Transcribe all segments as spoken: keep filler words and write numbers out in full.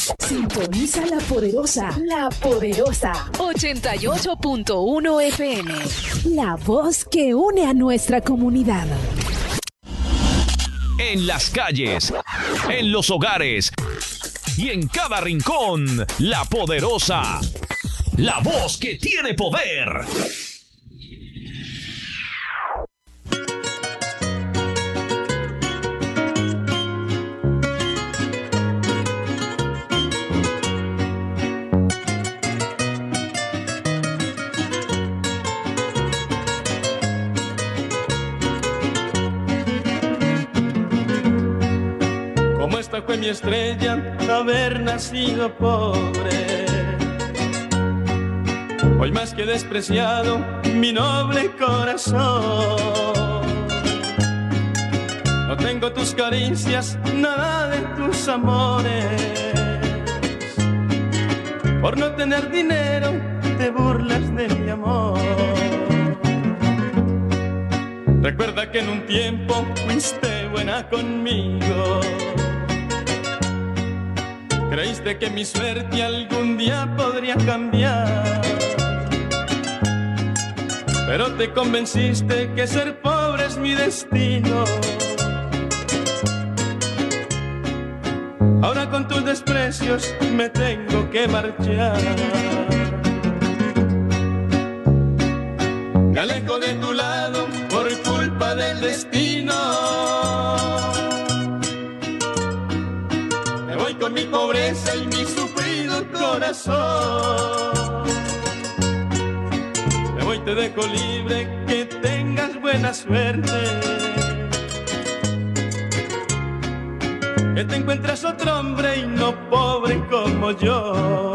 Sintoniza La Poderosa, La Poderosa, ochenta y ocho punto uno F M. La voz que une a nuestra comunidad. En las calles, en los hogares y en cada rincón, La Poderosa, la voz que tiene poder. Esta fue mi estrella, haber nacido pobre. Hoy más que despreciado, mi noble corazón. No tengo tus caricias, nada de tus amores. Por no tener dinero, te burlas de mi amor. Recuerda que en un tiempo fuiste buena conmigo. Creíste que mi suerte algún día podría cambiar, pero te convenciste que ser pobre es mi destino. Ahora con tus desprecios me tengo que marchar. Me alejo de tu lado por culpa del destino. Con mi pobreza y mi sufrido corazón. Me voy, te dejo libre, que tengas buena suerte. Que te encuentres otro hombre y no pobre como yo.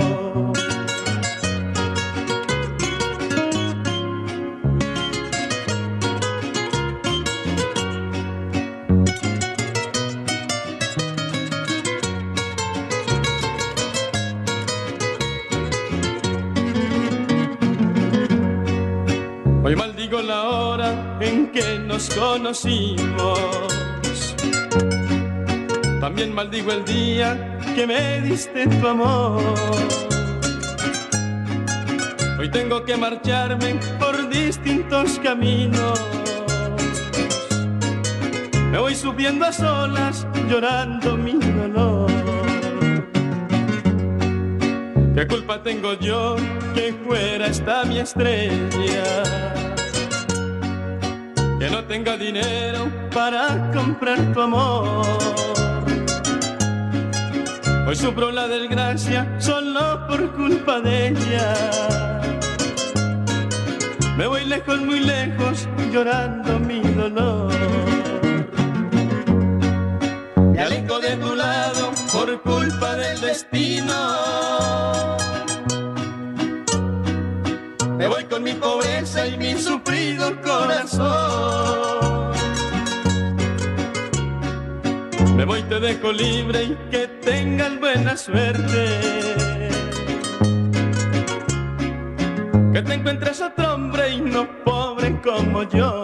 Hoy maldigo la hora en que nos conocimos. También maldigo el día que me diste tu amor. Hoy tengo que marcharme por distintos caminos. Me voy subiendo a solas, llorando mi dolor. ¿Qué culpa tengo yo que fuera esta mi estrella? Que no tenga dinero para comprar tu amor. Hoy sufro la desgracia solo por culpa de ella. Me voy lejos, muy lejos, llorando mi dolor. Me alejo de tu lado por culpa del destino. Me voy con mi pobreza y mi sufrido corazón. Me voy, te dejo libre y que tengas buena suerte. Que te encuentres otro hombre y no pobre como yo.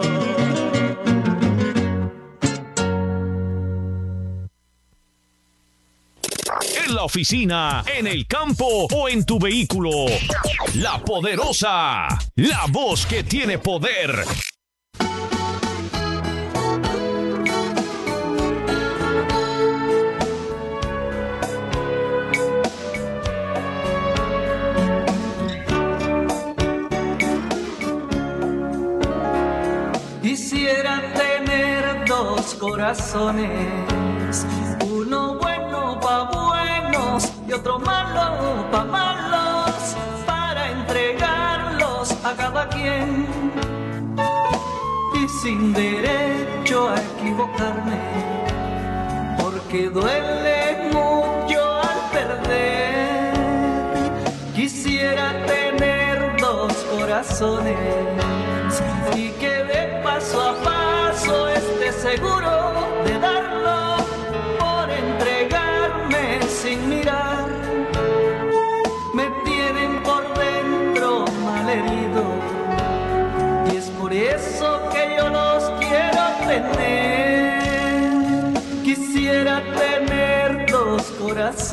En la oficina, en el campo o en tu vehículo. La Poderosa, la voz que tiene poder. Quisiera tener dos corazones, uno bueno pa' buenos y otro malo pa' malos, para entregarlos a cada quien y sin derecho a equivocarme, porque duele mucho al perder. Quisiera tener dos corazones y que de paso a paso esté seguro de darlo por entregarme sin mirar. Me tienen por dentro malherido y es por eso que yo los quiero tener. Quisiera tener dos corazones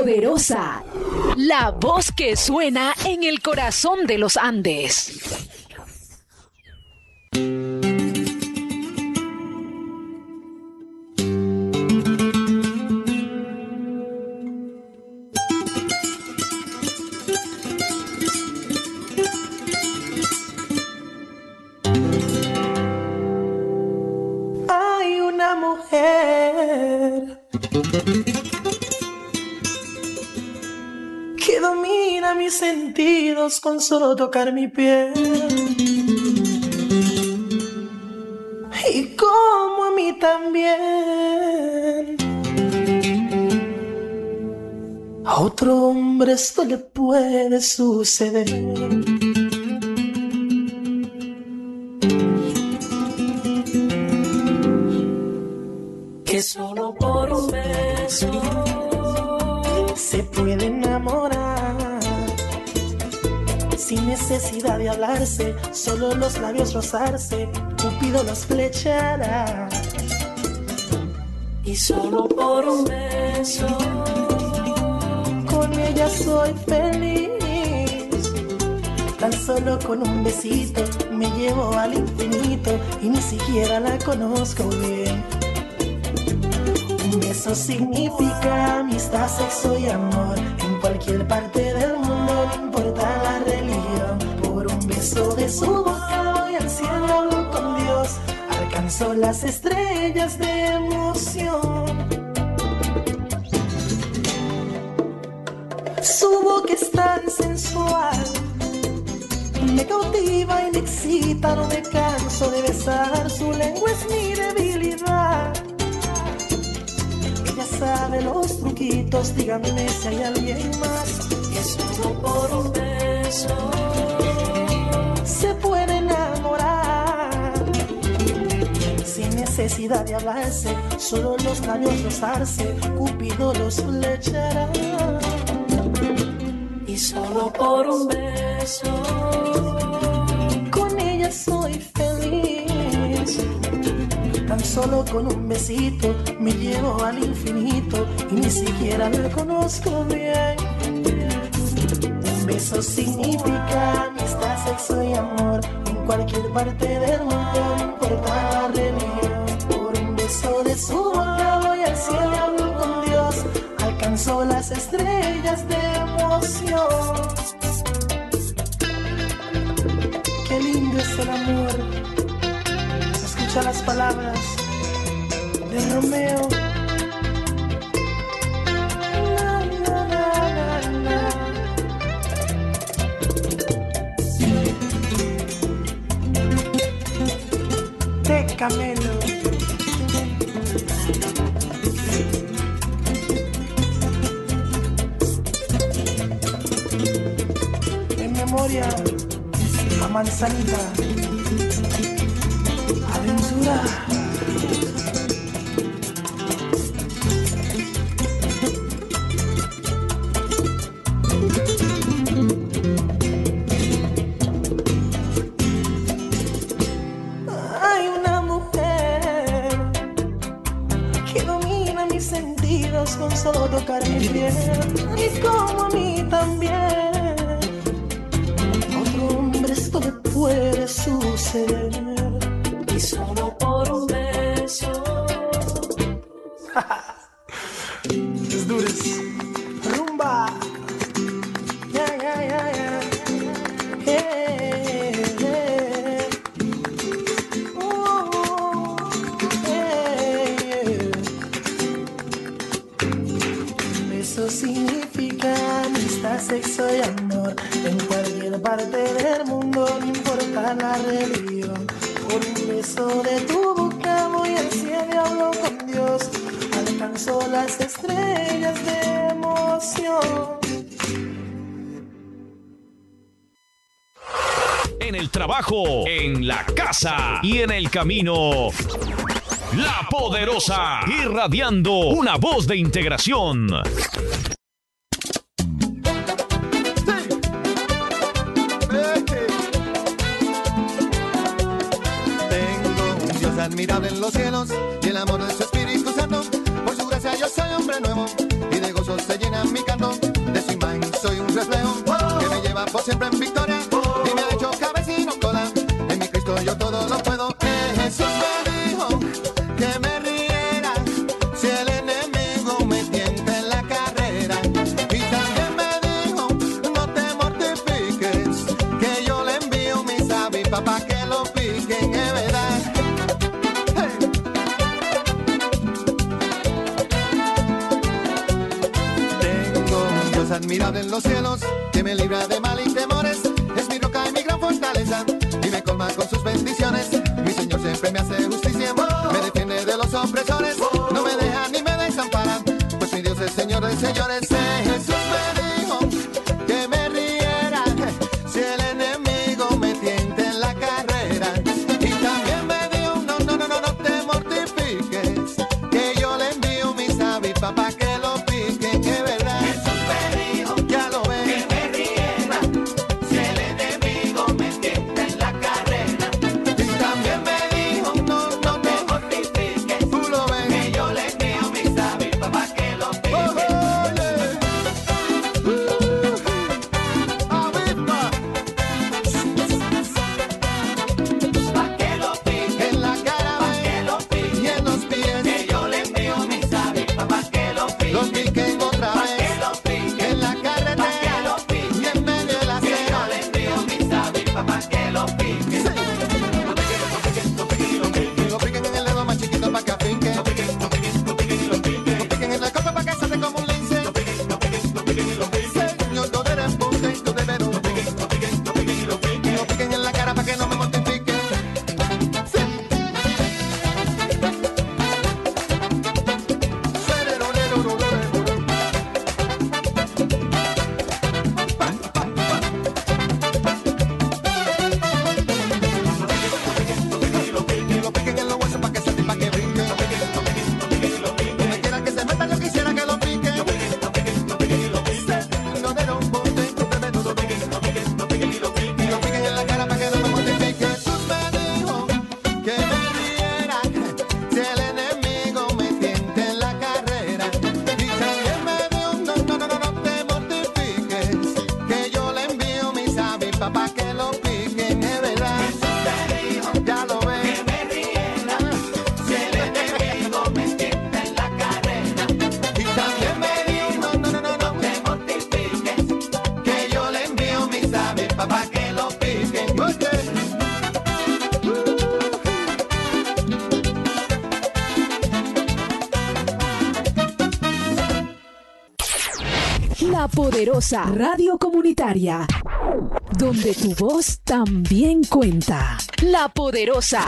Poderosa, la voz que suena en el corazón de los Andes. Hay una mujer que domina mis sentidos con solo tocar mi piel, y como a mí también. A otro hombre esto le puede suceder. Que solo por un beso se puede enamorar, sin necesidad de hablarse, solo los labios rozarse, Cupido los flechará. Y solo por un beso con ella soy feliz. Tan solo con un besito me llevo al infinito y ni siquiera la conozco bien. Eso significa amistad, sexo y amor. En cualquier parte del mundo, no importa la religión. Por un beso de su boca voy al cielo, hablo con Dios. Alcanzo las estrellas de emoción. Su boca es tan sensual, me cautiva y me excita, no me canso de besar. Su lengua es mi debilidad. Sabe los truquitos, díganme si hay alguien más. Que solo por un beso se puede enamorar, sin necesidad de hablarse, solo los labios rozarse, Cupido los flechará. Y solo por un beso con ella soy feliz. Tan solo con un besito me llevo al infinito y ni siquiera la conozco bien. Un beso significa amistad, sexo y amor. En cualquier parte del mundo, no importa la religión. Por un beso de su boca voy al cielo y hablo con Dios. Alcanzo las estrellas de emoción. Qué lindo es el amor. Escucha las palabras de Romeo. Na, na, na, na, na. De Camelo. En memoria a Manzanita. Aventura. Hay una mujer que domina mis sentidos con solo tocar mi piel, y como a mí también. Otro hombre esto le puede suceder. Y solo por un beso. Es dures. Rumba. Ya, ya, ya, ya. Hey, hey. Oh, hey. Eso significa amistad, sexo y amor. En cualquier parte del mundo, no importa la religión. Por un beso de tu boca voy al cielo y hablo con Dios. Alcanzo las estrellas de emoción. En el trabajo, en la casa y en el camino. La Poderosa, irradiando una voz de integración. Admirable en los cielos y el amor de su Espíritu Santo. Por su gracia yo soy hombre nuevo y de gozo se llena sea mi canto, de su imagen soy un reflejo que me lleva por siempre en victoria y me ha hecho cabecino cola. En mi Cristo yo todo lo puedo. Eh, Jesús me dijo que me riera si el enemigo me tienta en la carrera. Y también me dijo, no te mortifiques, que yo le envío mis avispas para que lo piquen, es verdad. Admirable en los cielos, que me libra de mal y temores, es mi roca y mi gran fortaleza, y me colma con sus bendiciones. Mi Señor siempre me hace justicia, me defiende de los opresores, no me deja ni me desampara, pues mi Dios es Señor de señores. Eh, Jesús me dijo que me riera si el enemigo me tienta en la carrera, y también me dijo, no, no, no, no, no te mortifiques, que yo le envío mis avispas para que lo piquen, es verdad. La Poderosa Radio Comunitaria, donde tu voz también cuenta. La Poderosa.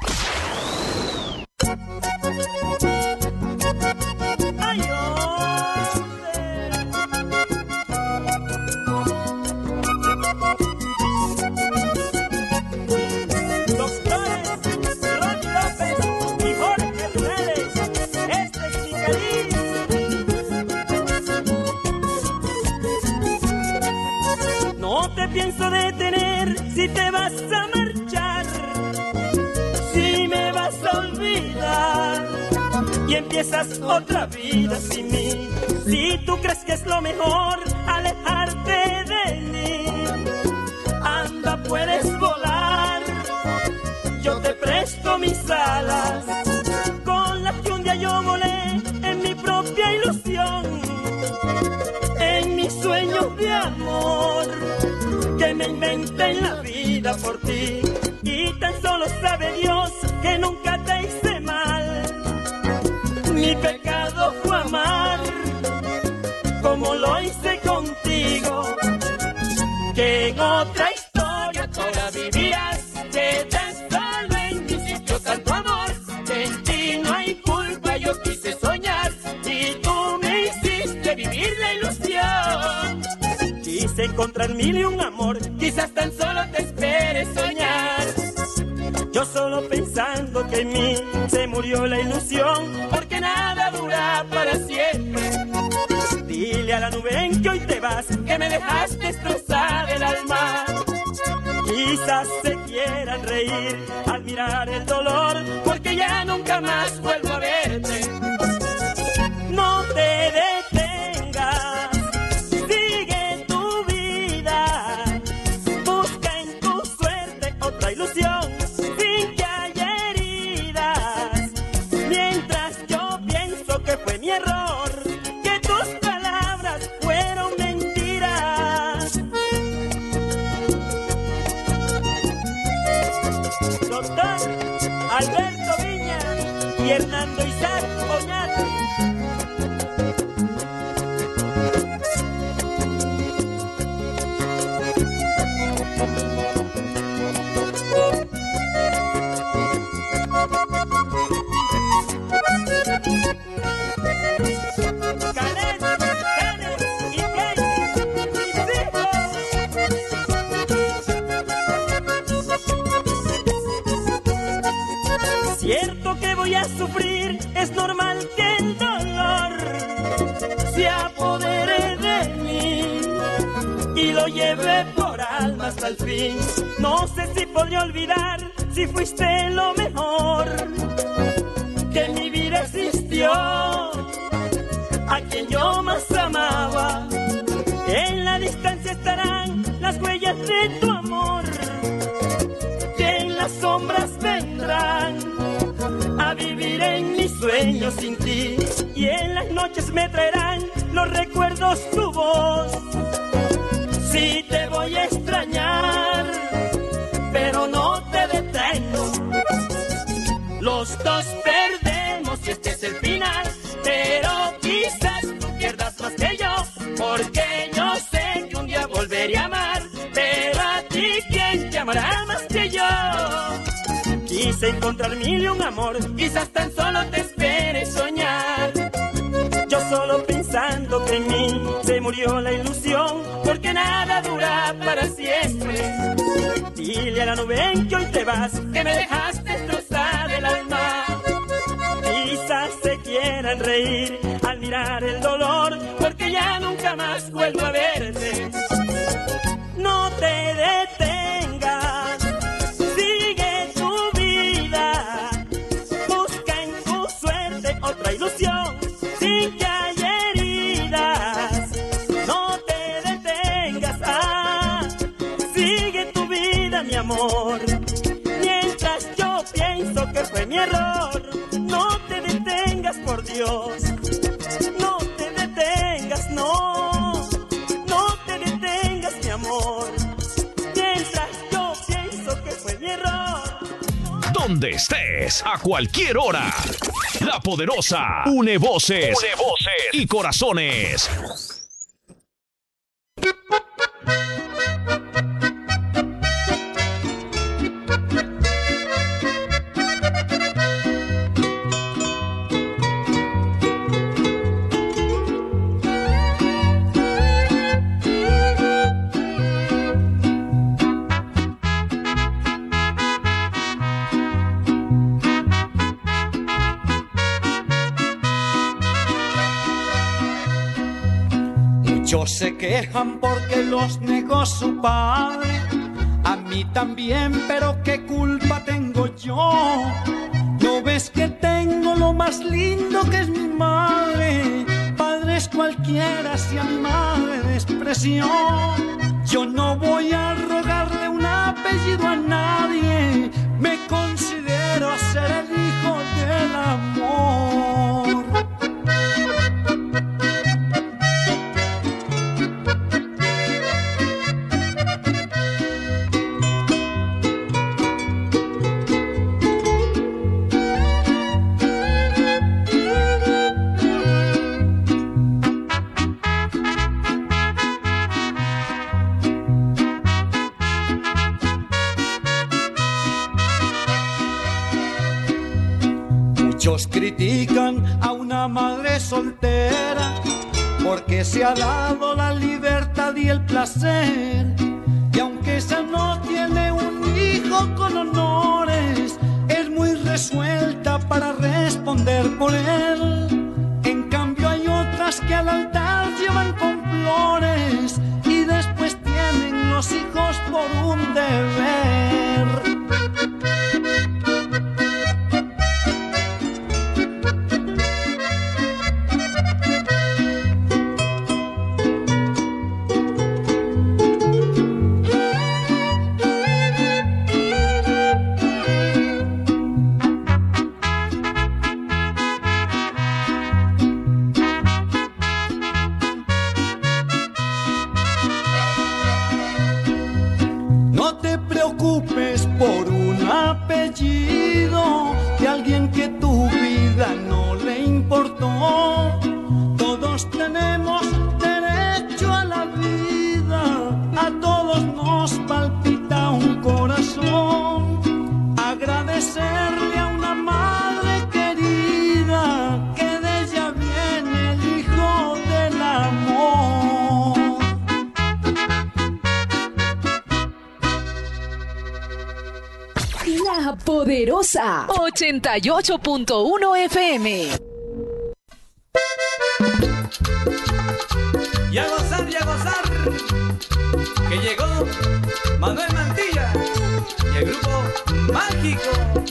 Pienso detener si te vas a marchar, si me vas a olvidar y empiezas otra vida sin mí. Si tú crees que es lo mejor alejarte de mí, anda, puedes volar, yo te presto mis alas, con las que un día yo volé en mi propia ilusión, en mis sueños de amor que me inventé en la vida por ti, y tan solo sabe Dios que nunca te hice mal. Mi pecado fue amar como lo hice contigo, que en otra historia toda vivías, que tan solo en mí sintió tanto amor, que en ti no hay culpa, yo quise soñar y tú me hiciste vivir la ilusión. Quise encontrar mil y un amor, quizás tan solo te esperes soñar. Yo solo pensando que en mí se murió la ilusión, porque nada dura para siempre. Dile a la nube en que hoy te vas, que me dejaste destrozar el alma. Quizás se quieran reír al mirar el dolor, porque ya nunca más vuelvo a verte. No te detengas, y Hernando Isaac Oñate. Canet, Canet y Casey, mis hijos. Cierto que voy a sufrir, es normal que el dolor se apodere de mí y lo lleve por alma hasta el fin. No sé si podré olvidar si fuiste lo mejor que en mi vida existió, a quien yo más amaba. En la distancia estarán las huellas de tu amor, que en las sombras vendrán a vivir en mis sueños sin ti, y en las noches me traerán los recuerdos tu voz. Sí te voy a extrañar, pero no te detengo. Los dos perdemos y este es el final, pero quizás tú pierdas más que yo, porque yo sé que un día volveré a amar, pero a ti quién te amará más que yo. Quise encontrar mil y un amor, quizás tan solo te espere soñar. Yo solo pensando que en mí se murió la ilusión, porque nada dura para siempre. Dile a la nube en que hoy te vas, que me dejaste destrozar el alma. Quizás se quieran reír al mirar el dolor, porque ya nunca más vuelvo a verte. No te detengas, sigue tu vida, busca en tu suerte otra ilusión, sin que haya heridas. No te detengas, ah, sigue tu vida, mi amor, mientras yo pienso que fue mi error. No te detengas, por Dios, no te detengas, no, no te detengas, mi amor, mientras yo pienso que fue mi error. Donde estés, a cualquier hora, La Poderosa une voces, une voces y corazones. Muchos se quejan porque los negó su padre, a mí también, pero qué culpa tengo yo. ¿No ves que tengo lo más lindo que es mi madre? Padres cualquiera si a mi madre despreció. Yo no voy a rogarle un apellido a nadie, me considero ser el hijo del amor. Muchos critican a una madre soltera porque se ha dado la libertad y el placer, y aunque ella no tiene un hijo con honores, es muy resuelta para responder por él. En cambio hay otras que al altar llevan con flores y después tienen los hijos por un deber. Por un apellido de alguien que tu vida La Poderosa ochenta y ocho punto uno F M. Y a gozar, y a gozar, que llegó Manuel Mantilla y el grupo Mágico.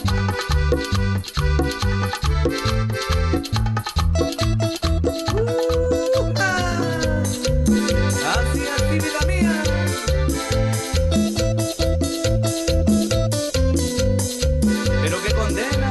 Uh, ah, así, así, vida mía. Pero que condena.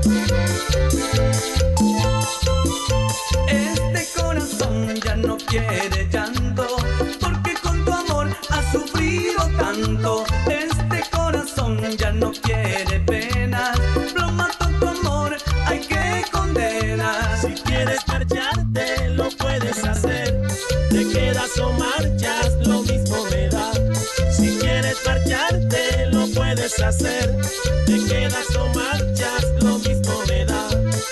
Este corazón ya no quiere llanto, porque con tu amor has sufrido tanto. Este corazón ya no quiere penas, lo mató tu amor, hay que condenar. Si quieres marcharte lo puedes hacer, te quedas o marchas, lo mismo me da. Si quieres marcharte lo puedes hacer, te quedas o marchas, lo mismo me da.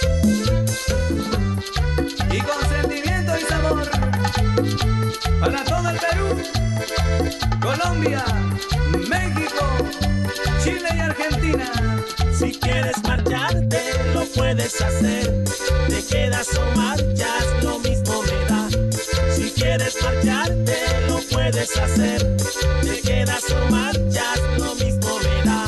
Y con sentimiento y sabor, para todo el Perú, Colombia, México, Chile y Argentina. Si quieres marcharte lo puedes hacer, te quedas o marchas, lo mismo me da. Si quieres marcharte lo puedes hacer, te quedas o marchas, lo mismo me da.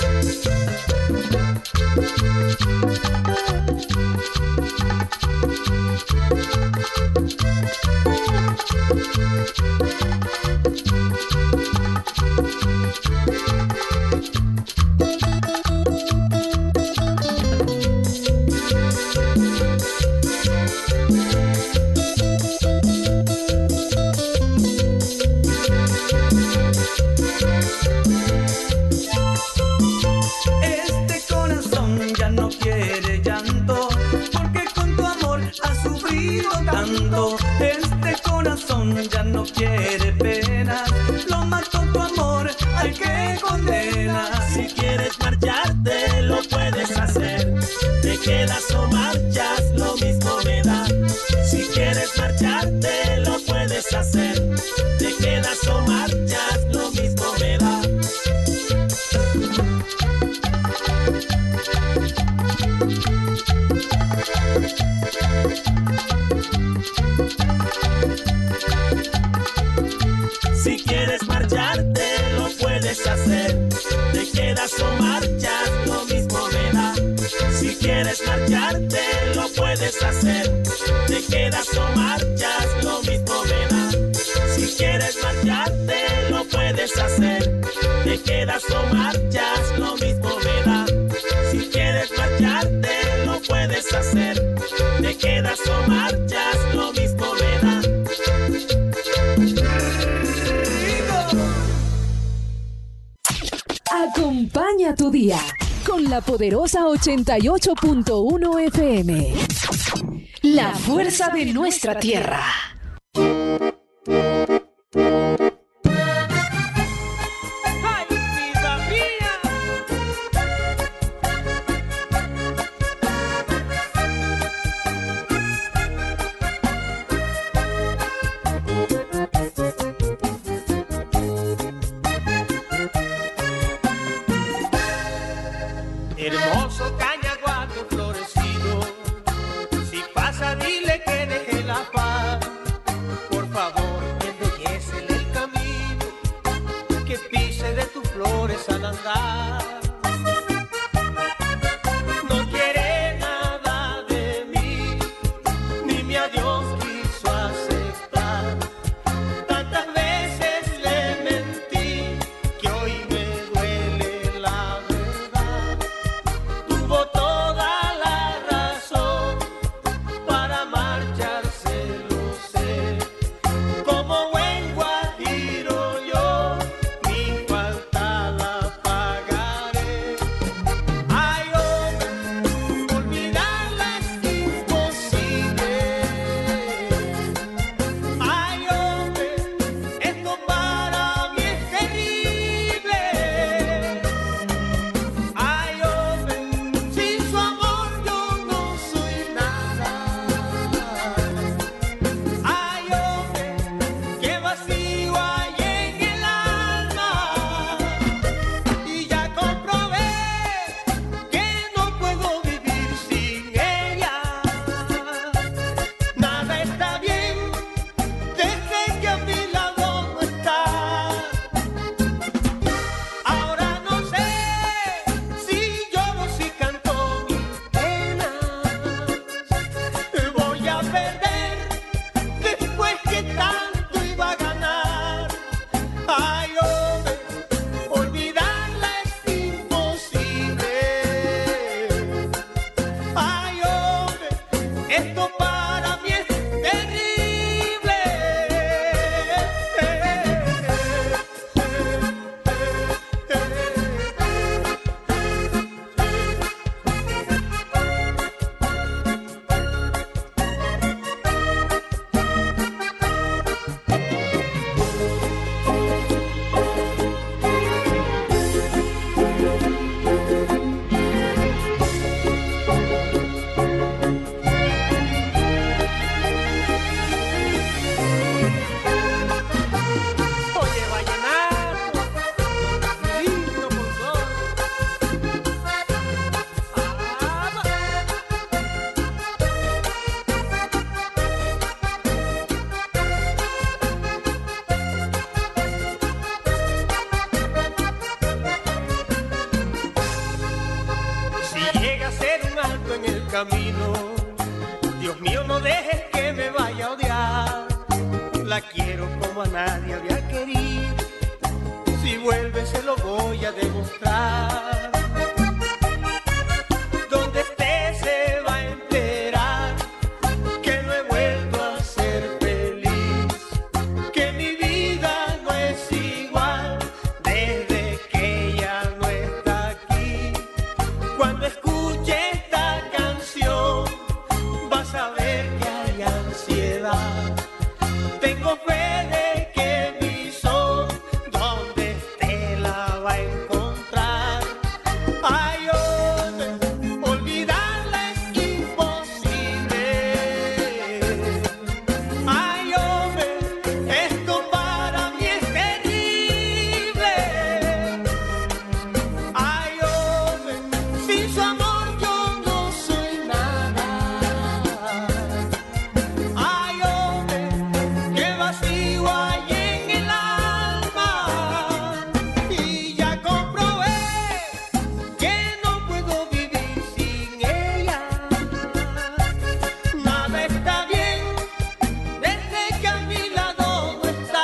Este corazón ya no quiere llanto, porque con tu amor has sufrido tanto. Este corazón ya no quiere penas, lo mató tu amor, hay que condenar. Si quieres marcharte lo puedes hacer, te quedas o marchas, lo mismo me da. Si quieres marcharte lo puedes hacer, te quedas o marchas, lo mismo me da. Si quieres marcharte lo puedes hacer, te quedas o marchas, lo mismo me da. Si quieres marcharte lo puedes hacer, te quedas o marchas, lo mismo me da. Si quieres marcharte lo puedes hacer, te quedas o marchas, lo mismo me da. Si quieres marcharte lo puedes hacer, te quedas o marchas, lo mismo me da. Acompaña tu día con La Poderosa ochenta y ocho punto uno F M. La fuerza de nuestra tierra. ¡Ay, vida mía! Hermoso cañaguato florecido, si pasa dile que deje la paz. Por favor, embellécele el camino, que pise de tus flores al andar. No quiere nada de mí, ni mi adiós quiso aceptar. Tantas veces le mentí, que hoy me duele la verdad. Tuvo toda la razón para marcharse, lo sé. Como buen guajiro yo, mi falta la pagaré. muerto en el camino. Dios mío, no dejes que me vaya a odiar. La quiero como a nadie había querido. Si vuelve se lo voy a demostrar. Donde esté se va a enterar que no he vuelto a ser feliz, que mi vida no es igual desde que ella no está aquí. Cuando escuche esta canción vas a ver que hay ansiedad. Tengo fe de que mi son donde esté la va a encontrar. Ay, hombre, olvidarla es imposible. Ay, hombre, esto para mí es terrible. Ay, hombre, sin su amor yo no soy nada. Ay, hombre, qué vacío hay en el alma. Y ya comprobé que no puedo vivir sin ella. Nada está bien desde que a mi lado no está.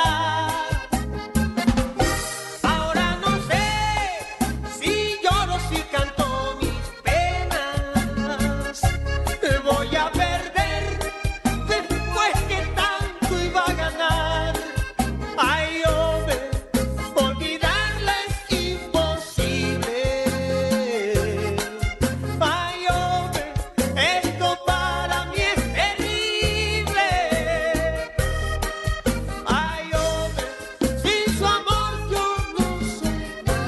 Ahora no sé si lloro, si canto mis penas. Voy a perder después que tanto iba a ganar. Ay, hombre, olvidarla es imposible. Ay, hombre, esto para mí es terrible. Ay, hombre, sin su amor yo no soy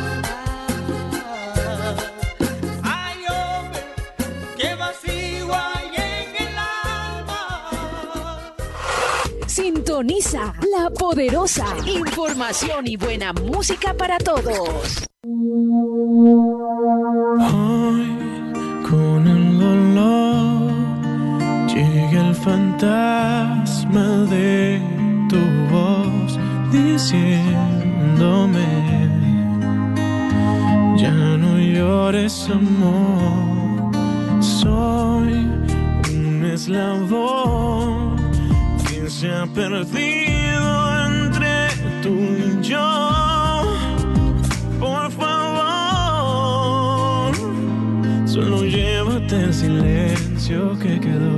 nada. Ay, hombre, qué vacío hay en el alma. Sintoniza La Poderosa. Información y buena música para todos. Con el dolor llega el fantasma de tu voz diciéndome: ya no llores, amor. Soy un eslabón que se ha perdido entre tú y yo. Por favor, solo llévate el silencio que quedó.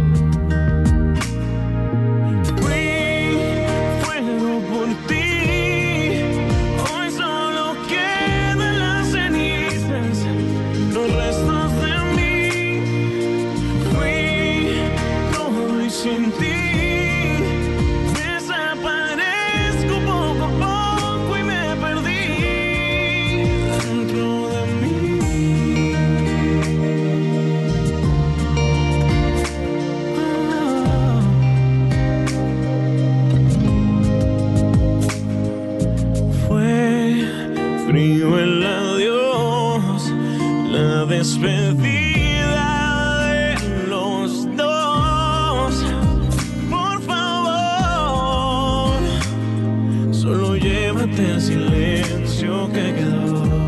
Fui fuego por ti, hoy solo quedan las cenizas, los restos de mí. Fui todo y sin ti desaparezco poco a poco y me perdí dentro de mí. Fue frío el adiós, la despedida de los dos. Por favor, solo llévate el silencio que quedó.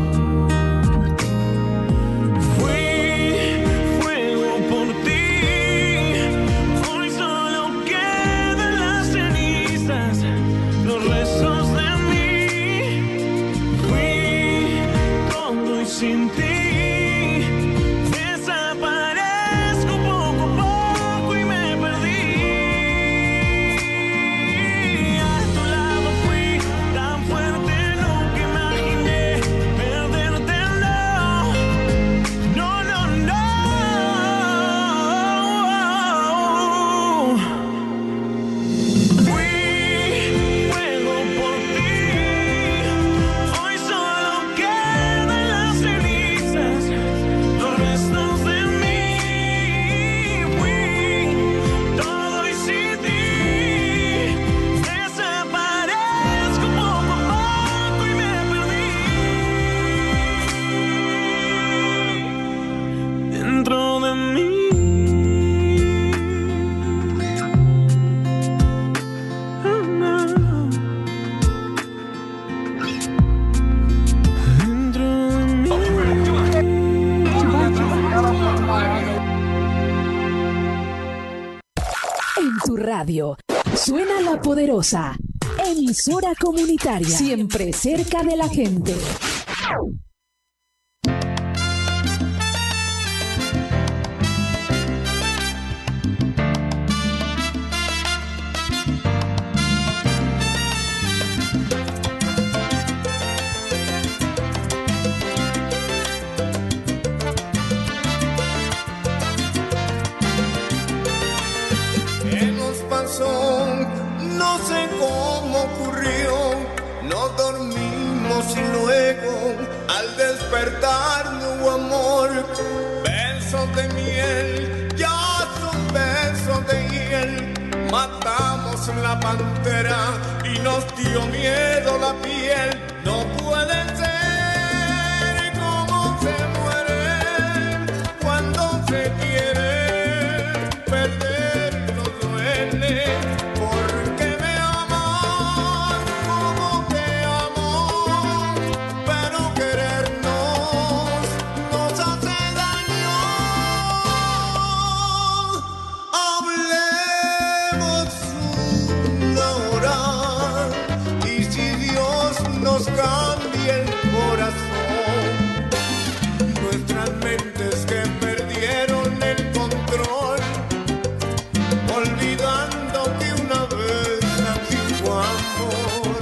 Fui fuego por ti, hoy solo quedan las cenizas, los restos de mí. Fui todo y sin ti desaparezco poco a poco y me perdí. A tu lado fui tan fuerte, nunca imaginé perderte, no. No, no, no. Fui fuego por ti, hoy solo quedan las cenizas, radio. Suena La Poderosa, emisora comunitaria, siempre cerca de la gente. No sé cómo ocurrió, no dormimos y luego al despertar no hubo amor. Besos de miel, ya son besos de hiel. Matamos la pantera y nos dio miedo la piel. No puede ser como se muere cuando se quiere perder. Porque me amas como te amo, pero querernos nos hace daño. Hablemos una hora y si Dios nos cambia el corazón, nuestras mentes que perdieron el control, olvidando que una vez antiguo amor,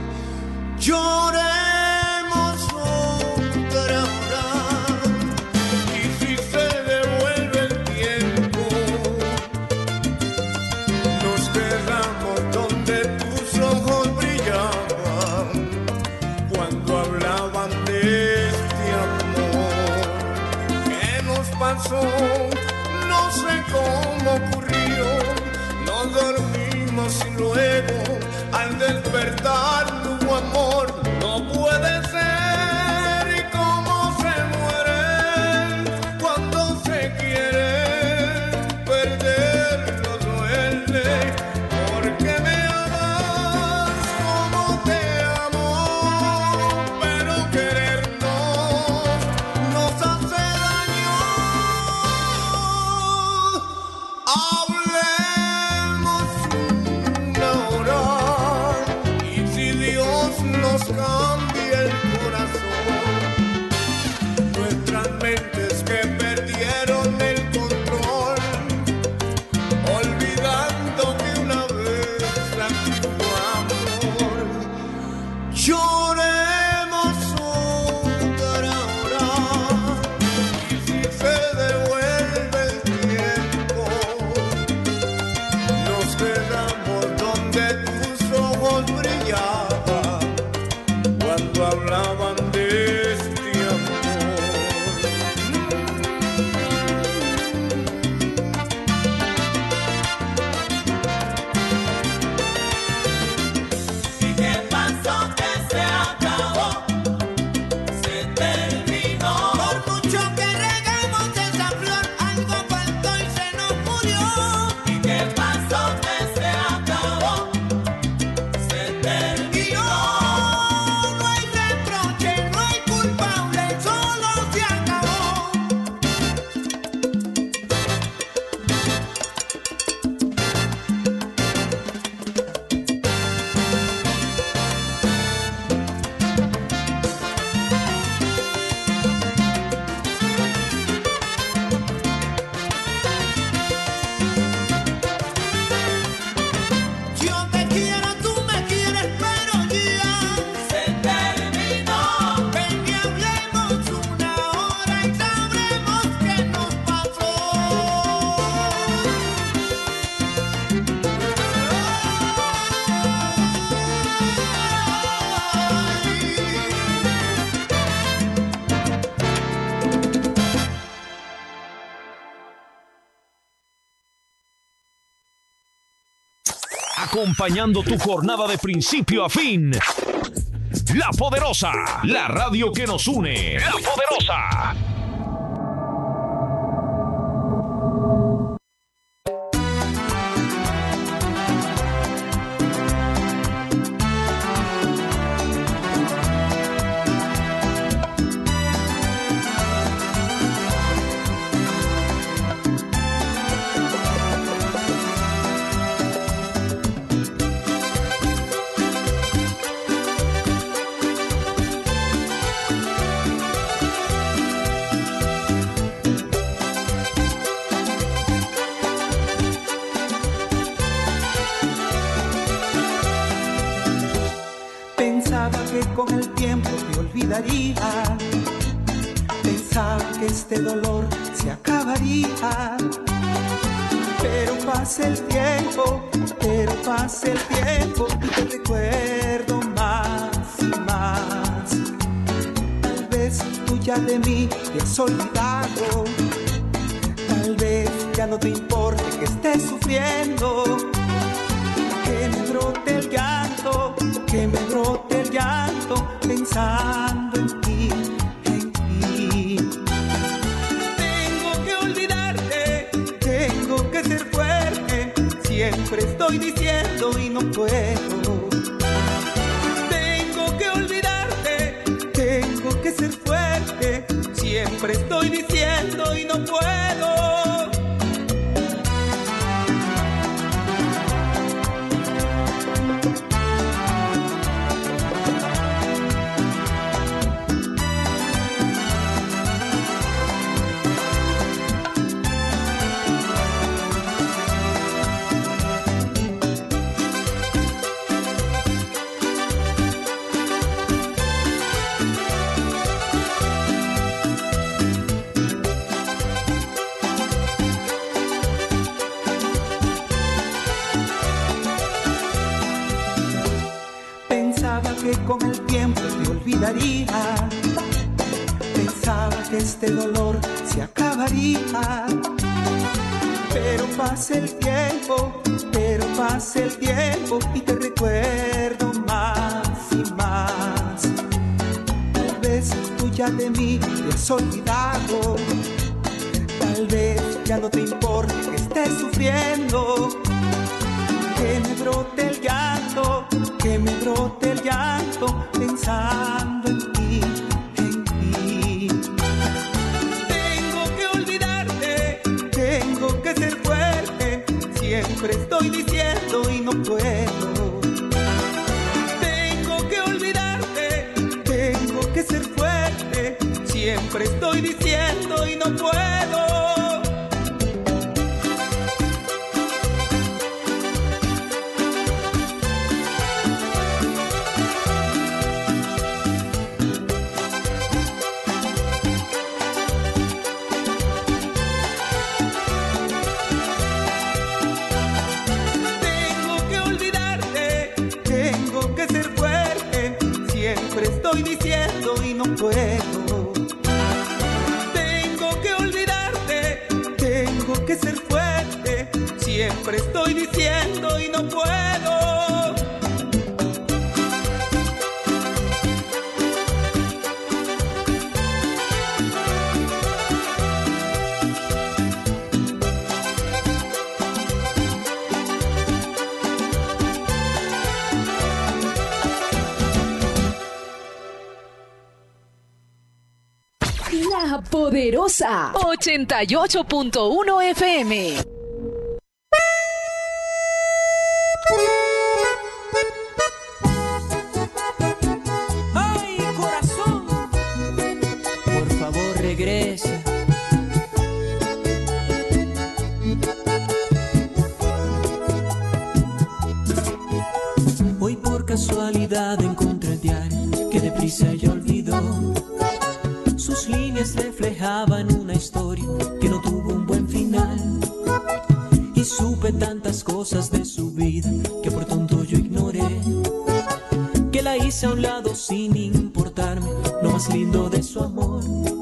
lloremos otra hora y si se devuelve el tiempo, nos quedamos donde tus ojos brillaban cuando hablaban de este amor. ¿Qué nos pasó? No sé cómo ocurrió. Nos dormimos y luego al despertar no hubo amor. No puede ser y cómo se muere cuando se quiere perder no duele. Porque me amas como te amo, pero querernos nos hace daño. Nos cambia el corazón, nuestras mentes que perdieron el control, olvidando que una vez antiguo amor, lloremos otra hora y si se devuelve el tiempo, nos quedamos donde tus ojos brillaban cuando hablaban de este amor. ¿Y qué pasó? Que se acabó, se terminó. Por mucho que regamos esa flor, algo faltó y se nos murió. ¿Y qué pasó? Que se acabó, se terminó. Acompañando tu jornada de principio a fin. La Poderosa, la radio que nos une. La Poderosa. olvidaría. Pensaba que este dolor se acabaría. Pero pasa el tiempo, pero pasa el tiempo y te recuerdo más y más. Tal vez tú ya de mí te has olvidado. Tal vez ya no te importe que estés sufriendo. Que me brote el llanto, que me brote el llanto pensando en ti, en ti. Tengo que olvidarte, tengo que ser fuerte. Siempre estoy diciendo y no puedo. Tengo que olvidarte, tengo que ser fuerte. Siempre estoy diciendo y no puedo. Que con el tiempo te olvidaría. Pensaba que este dolor se acabaría. Pero pasa el tiempo, pero pasa el tiempo y te recuerdo más y más. Tal vez tú ya de mí te has olvidado. Tal vez ya no te importe que estés sufriendo. Que me brote el llanto, que me brote el llanto pensando en ti, en ti. Tengo que olvidarte, tengo que ser fuerte. Siempre estoy diciendo y no puedo. Tengo que olvidarte, tengo que ser fuerte. Siempre estoy diciendo y no puedo. Estoy diciendo y no puedo. Tengo que olvidarte, tengo que ser fuerte. Siempre estoy diciendo y no puedo. La Poderosa ochenta y ocho punto uno F M. ¡Ay, corazón! Por favor, regresa. Hoy por casualidad encontré el diario que deprisa ella olvidó. Sus líneas reflejaban una historia que no tuvo un buen final. Y supe tantas cosas de su vida que por tonto yo ignoré. Que la hice a un lado sin importarme lo más lindo de su amor.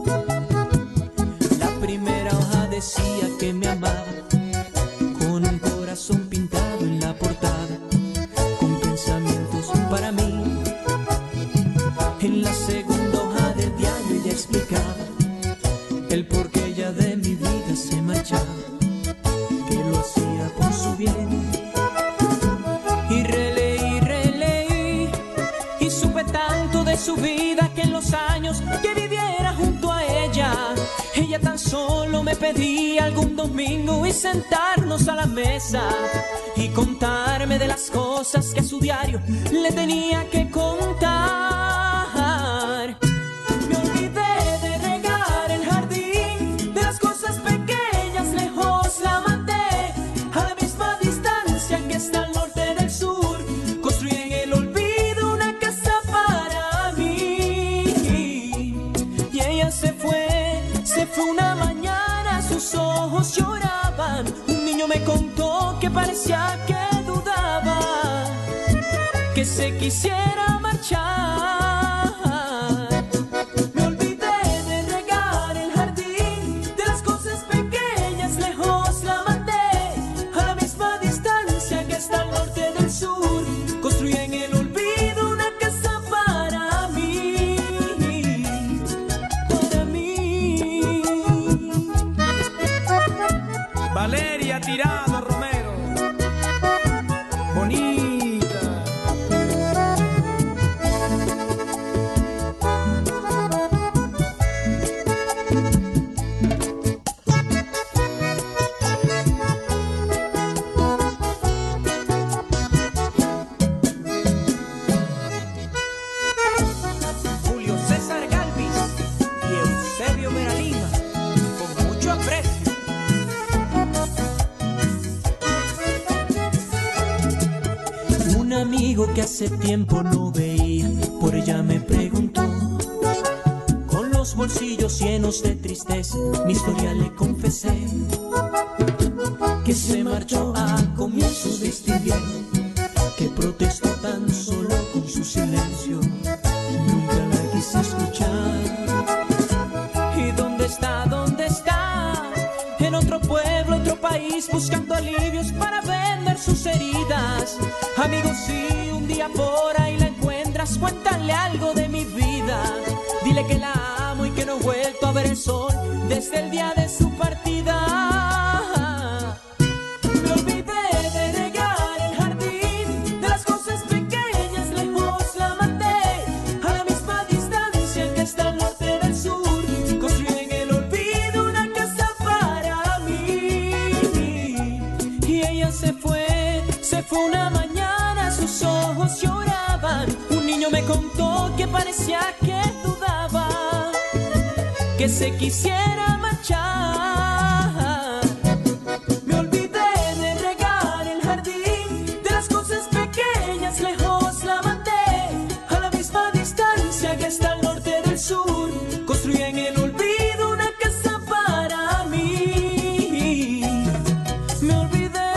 La primera hoja decía que me amaba, con un corazón pintado en la portada, con pensamientos para mí. En la segunda hoja del diario ella explicaba el por qué ella de mi vida se marchaba, que lo hacía por su bien. Y releí, releí, y supe tanto de su vida que en los años que viviera junto a ella, ella tan solo me pedía algún domingo y sentarnos a la mesa y contarme de las cosas que a su diario le tenía que contar. Me olvidé de regar el jardín, de las cosas pequeñas lejos la mandé, a la misma distancia que está al norte del sur, construí en el olvido una casa para mí. ojos lloraban. Un niño me contó que parecía que dudaba, que se quisiera marchar. Me olvidé de regar el jardín, de las cosas pequeñas lejos la mandé. A la misma distancia que está al norte del sur, construí en el olvido una casa para mí, para mí. Valeria Tirado Romero, bonita. Julio César Galvis y Eusebio Meralima, con mucho aprecio. Un amigo que hace tiempo no veía, por ella me preguntó. Con los bolsillos llenos de tristeza, mi historia le confesé. Que se marchó a comienzos de este invierno, que protestó tan solo con su silencio. Nunca la quise escuchar. ¿Y dónde está? ¿Dónde está? En otro pueblo, otro país, buscando alivios para vender sus heridas. Amigos, si un día por ahí la encuentras, cuéntale algo de mi vida. Dile que la amo y que no he vuelto a ver el sol desde el día de su partida. Me olvidé de regar el jardín, de las cosas pequeñas lejos la mandé. A la misma distancia que está al norte del sur, construí en el olvido una casa para mí. Y ella se fue, se fue una mañana, sus ojos lloraban. Un niño me contó que parecía que dudaba, que se quisiera marchar. Me olvidé de regar el jardín, de las cosas pequeñas lejos la mandé. A la misma distancia que está al norte del sur, construí en el olvido una casa para mí. Me olvidé,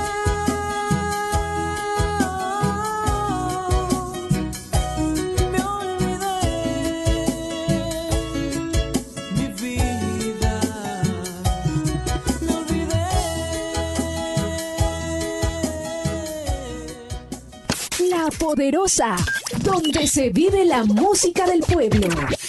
me olvidé, mi vida, me olvidé. La Poderosa, donde se vive la música del pueblo.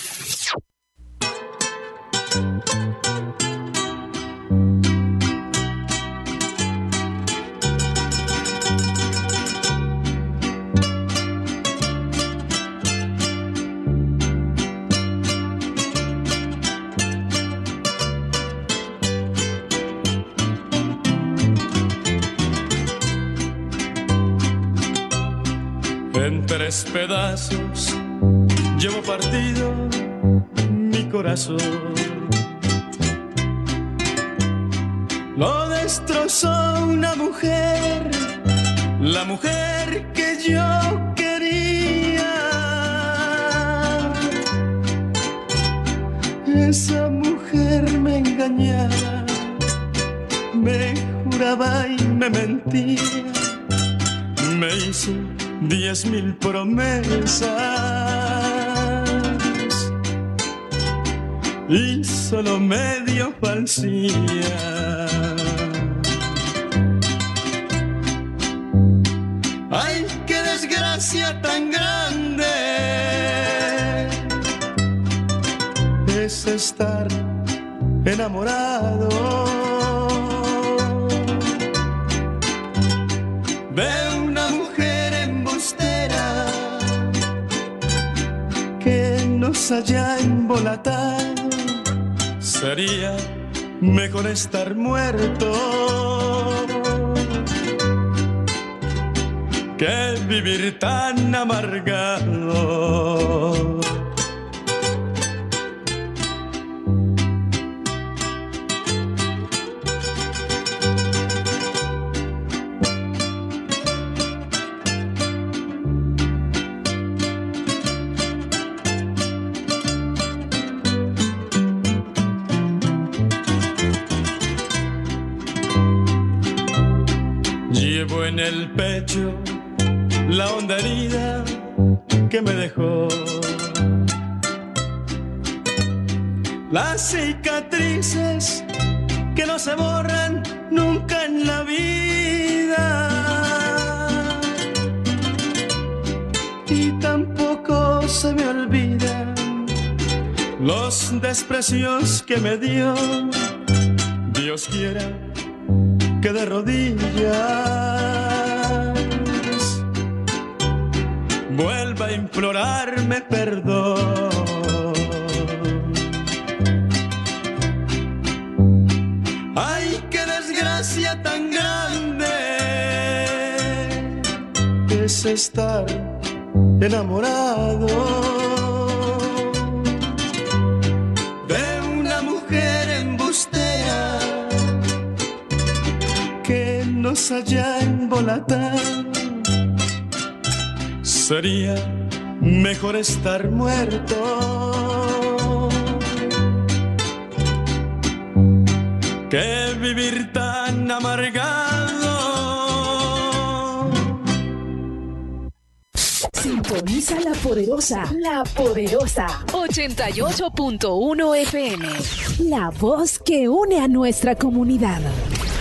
En tres pedazos llevo partido mi corazón. Lo destrozó una mujer, la mujer que yo quería. Esa mujer me engañaba, me juraba y me mentía, me hizo diez mil promesas y solo me dio falsía. ¡Ay, qué desgracia tan grande! Es estar enamorado de una mujer embustera que nos haya embolatado. Sería mejor estar muerto que vivir tan amargado. Llevo en el pecho la honda herida que me dejó. Las cicatrices que no se borran nunca en la vida. Y tampoco se me olvidan los desprecios que me dio. Dios quiera que de rodillas vuelva a implorarme perdón. Ay, qué desgracia tan grande es estar enamorado de una mujer embustera que nos haya embolatado. Sería mejor estar muerto que vivir tan amargado. Sintoniza La Poderosa, La Poderosa, ochenta y ocho punto uno F M, la voz que une a nuestra comunidad.